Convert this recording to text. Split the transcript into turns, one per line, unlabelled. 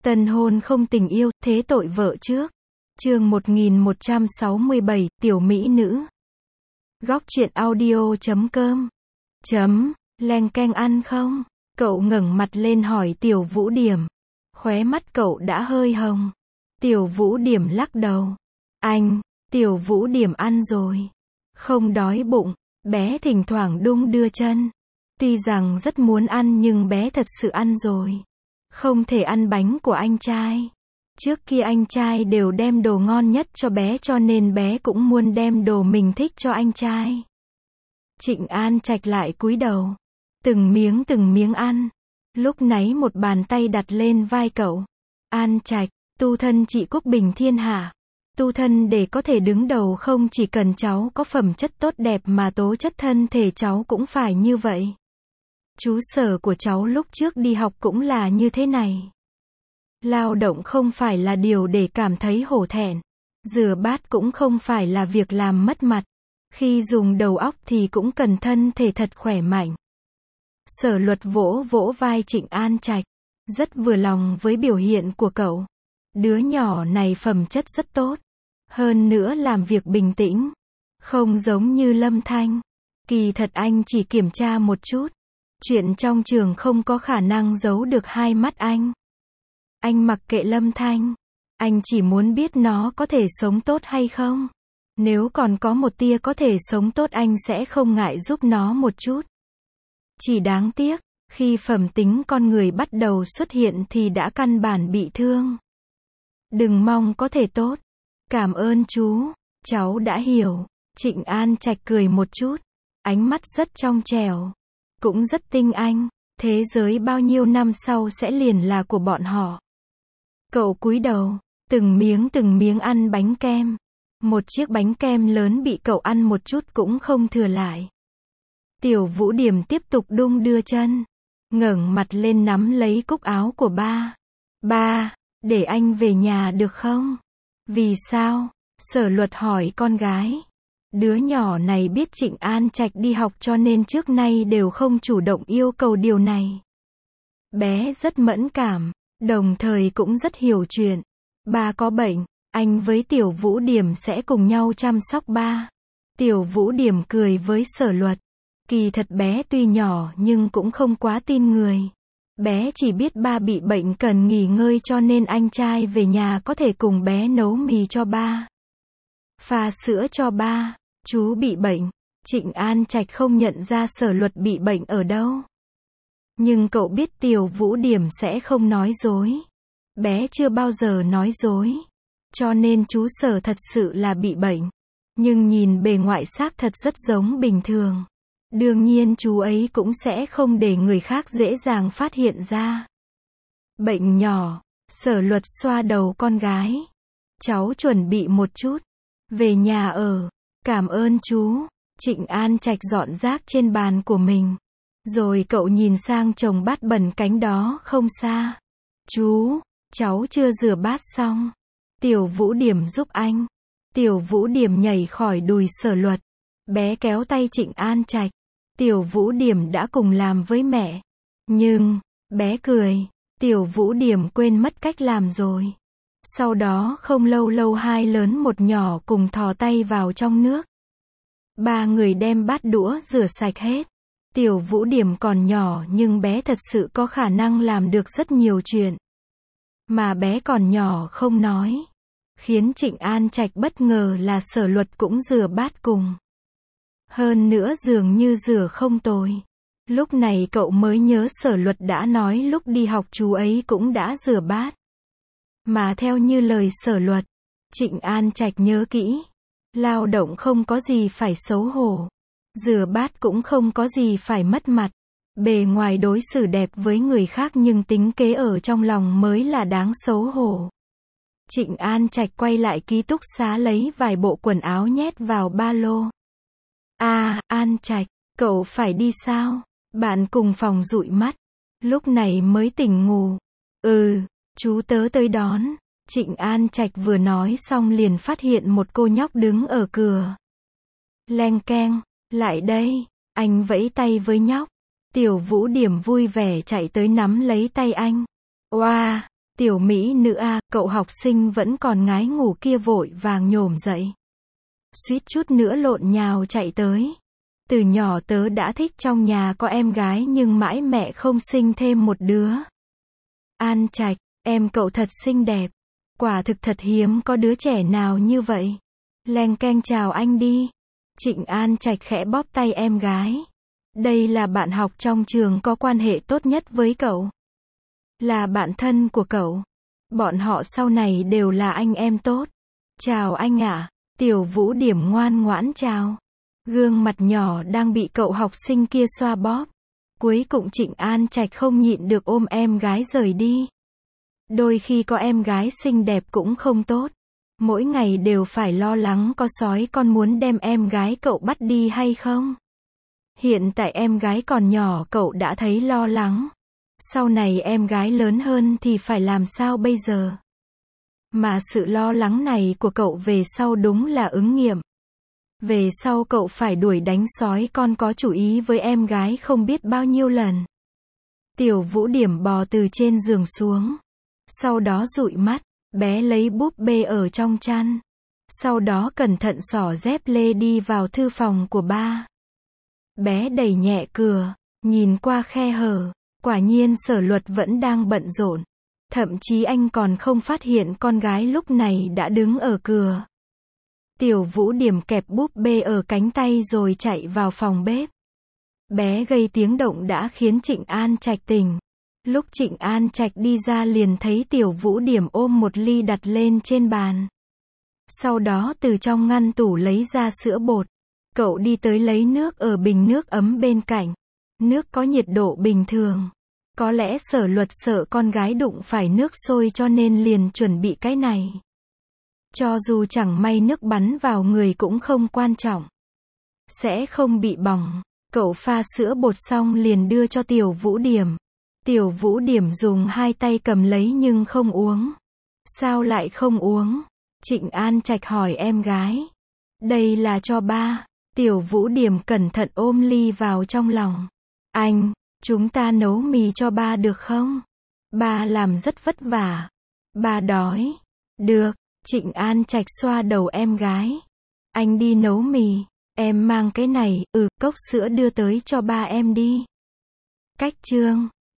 Tân hôn không tình yêu, thế tội vợ trước. Chương 1167, tiểu mỹ nữ. Góc truyện audio.com. Leng keng ăn không? Cậu ngẩng mặt lên hỏi Tiểu Vũ Điểm. Khóe mắt cậu đã hơi hồng. Tiểu Vũ Điểm lắc đầu. Tiểu Vũ Điểm ăn rồi. Không đói bụng. Bé thỉnh thoảng đung đưa chân. Tuy rằng rất muốn ăn nhưng bé thật sự ăn rồi. Không thể ăn bánh của anh trai. Trước kia anh trai đều đem đồ ngon nhất cho bé cho nên bé cũng muốn đem đồ mình thích cho anh trai. Trịnh An Trạch lại cúi đầu. Từng miếng ăn. Lúc nãy một bàn tay đặt lên vai cậu. An Trạch, tu thân trị quốc bình thiên hạ. Tu thân để có thể đứng đầu không chỉ cần cháu có phẩm chất tốt đẹp mà tố chất thân thể cháu cũng phải như vậy. Chú Sở của cháu lúc trước đi học cũng là như thế này. Lao động không phải là điều để cảm thấy hổ thẹn. Rửa bát cũng không phải là việc làm mất mặt. Khi dùng đầu óc thì cũng cần thân thể thật khỏe mạnh. Sở Luật vỗ vỗ vai Trịnh An Trạch. Rất vừa lòng với biểu hiện của cậu. Đứa nhỏ này phẩm chất rất tốt. Hơn nữa làm việc bình tĩnh. Không giống như Lâm Thanh. Kỳ thật anh chỉ kiểm tra một chút. Chuyện trong trường không có khả năng giấu được hai mắt anh. Anh mặc kệ Lâm Thanh. Anh chỉ muốn biết nó có thể sống tốt hay không. Nếu còn có một tia có thể sống tốt anh sẽ không ngại giúp nó một chút. Chỉ đáng tiếc, khi phẩm tính con người bắt đầu xuất hiện thì đã căn bản bị thương. Đừng mong có thể tốt. Cảm ơn chú, cháu đã hiểu. Trịnh An Trạch cười một chút. Ánh mắt rất trong trẻo. Cũng rất tinh anh. Thế giới bao nhiêu năm sau sẽ liền là của bọn họ. Cậu cúi đầu, từng miếng ăn bánh kem. Một chiếc bánh kem lớn bị cậu ăn một chút cũng không thừa lại. Tiểu Vũ Điểm tiếp tục đung đưa chân. Ngẩng mặt lên nắm lấy cúc áo của ba. Ba, để anh về nhà được không? Vì sao? Sở Luật hỏi con gái. Đứa nhỏ này biết Trịnh An Trạch đi học cho nên trước nay đều không chủ động yêu cầu điều này. Bé rất mẫn cảm, đồng thời cũng rất hiểu chuyện. Ba có bệnh, anh với Tiểu Vũ Điểm sẽ cùng nhau chăm sóc ba. Tiểu Vũ Điểm cười với Sở Luật. Kỳ thật bé tuy nhỏ nhưng cũng không quá tin người. Bé chỉ biết ba bị bệnh cần nghỉ ngơi cho nên anh trai về nhà có thể cùng bé nấu mì cho ba. Pha sữa cho ba. Chú bị bệnh. Trịnh An Trạch không nhận ra Sở Luật bị bệnh ở đâu. Nhưng cậu biết Tiểu Vũ Điểm sẽ không nói dối. Bé chưa bao giờ nói dối. Cho nên chú Sở thật sự là bị bệnh. Nhưng nhìn bề ngoại xác thật rất giống bình thường. Đương nhiên chú ấy cũng sẽ không để người khác dễ dàng phát hiện ra. Bệnh nhỏ. Sở Luật xoa đầu con gái. Cháu chuẩn bị một chút. Về nhà ở. Cảm ơn chú. Trịnh An Trạch dọn rác trên bàn của mình. Rồi cậu nhìn sang chồng bát bẩn cánh đó không xa. Chú, cháu chưa rửa bát xong. Tiểu Vũ Điểm giúp anh. Tiểu Vũ Điểm nhảy khỏi đùi Sở Luật. Bé kéo tay Trịnh An Trạch. Tiểu Vũ Điểm đã cùng làm với mẹ. Nhưng, bé cười. Tiểu Vũ Điểm quên mất cách làm rồi. Sau đó không lâu hai lớn một nhỏ cùng thò tay vào trong nước. Ba người đem bát đũa rửa sạch hết. Tiểu Vũ Điểm còn nhỏ nhưng bé thật sự có khả năng làm được rất nhiều chuyện. Mà bé còn nhỏ không nói. Khiến Trịnh An Trạch bất ngờ là Sở Luật cũng rửa bát cùng. Hơn nữa dường như rửa không tồi. Lúc này cậu mới nhớ Sở Luật đã nói lúc đi học chú ấy cũng đã rửa bát. Mà theo như lời Sở Luật, Trịnh An Trạch nhớ kỹ. Lao động không có gì phải xấu hổ. Rửa bát cũng không có gì phải mất mặt. Bề ngoài đối xử đẹp với người khác nhưng tính kế ở trong lòng mới là đáng xấu hổ. Trịnh An Trạch quay lại ký túc xá lấy vài bộ quần áo nhét vào ba lô. An Trạch, cậu phải đi sao? Bạn cùng phòng dụi mắt. Lúc này mới tỉnh ngủ. Chú tớ tới đón. Trịnh An Trạch vừa nói xong liền phát hiện một cô nhóc đứng ở cửa. Leng keng, lại đây. Anh vẫy tay với nhóc. Tiểu Vũ Điểm vui vẻ chạy tới nắm lấy tay anh. Oa, Tiểu mỹ nữ a, cậu học sinh vẫn còn ngái ngủ kia vội vàng nhổm dậy. Suýt chút nữa lộn nhào chạy tới. Từ nhỏ tớ đã thích trong nhà có em gái nhưng mãi mẹ không sinh thêm một đứa. An Trạch, em cậu thật xinh đẹp. Quả thực thật hiếm có đứa trẻ nào như vậy. Leng keng chào anh đi. Trịnh An Trạch khẽ bóp tay em gái. Đây là bạn học trong trường có quan hệ tốt nhất với cậu. Là bạn thân của cậu. Bọn họ sau này đều là anh em tốt. Chào anh ạ. Tiểu Vũ Điểm ngoan ngoãn chào. Gương mặt nhỏ đang bị cậu học sinh kia xoa bóp. Cuối cùng Trịnh An Trạch không nhịn được ôm em gái rời đi. Đôi khi có em gái xinh đẹp cũng không tốt. Mỗi ngày đều phải lo lắng có sói con muốn đem em gái cậu bắt đi hay không. Hiện tại em gái còn nhỏ cậu đã thấy lo lắng. Sau này em gái lớn hơn thì phải làm sao bây giờ? Mà sự lo lắng này của cậu về sau đúng là ứng nghiệm. Về sau cậu phải đuổi đánh sói con có chủ ý với em gái không biết bao nhiêu lần. Tiểu Vũ Điểm bò từ trên giường xuống. Sau đó dụi mắt, bé lấy búp bê ở trong chăn. Sau đó cẩn thận xỏ dép lê đi vào thư phòng của ba. Bé đẩy nhẹ cửa, nhìn qua khe hở. Quả nhiên Sở Luật vẫn đang bận rộn. Thậm chí anh còn không phát hiện con gái lúc này đã đứng ở cửa. Tiểu Vũ Điểm kẹp búp bê ở cánh tay rồi chạy vào phòng bếp. Bé gây tiếng động đã khiến Trịnh An Trạch tỉnh. Lúc Trịnh An Trạch đi ra liền thấy Tiểu Vũ Điểm ôm một ly đặt lên trên bàn. Sau đó từ trong ngăn tủ lấy ra sữa bột. Cậu đi tới lấy nước ở bình nước ấm bên cạnh. Nước có nhiệt độ bình thường. Có lẽ Sở Luật sợ con gái đụng phải nước sôi cho nên liền chuẩn bị cái này. Cho dù chẳng may nước bắn vào người cũng không quan trọng. Sẽ không bị bỏng. Cậu pha sữa bột xong liền đưa cho Tiểu Vũ Điểm. Tiểu Vũ Điểm dùng hai tay cầm lấy nhưng không uống. Sao lại không uống? Trịnh An Trạch hỏi em gái. Đây là cho ba. Tiểu Vũ Điểm cẩn thận ôm ly vào trong lòng. Anh, chúng ta nấu mì cho ba được không? Ba làm rất vất vả. Ba đói. Được. Trịnh An Trạch xoa đầu em gái. Anh đi nấu mì. Em mang cái này, cốc sữa đưa tới cho ba em đi. Cách chương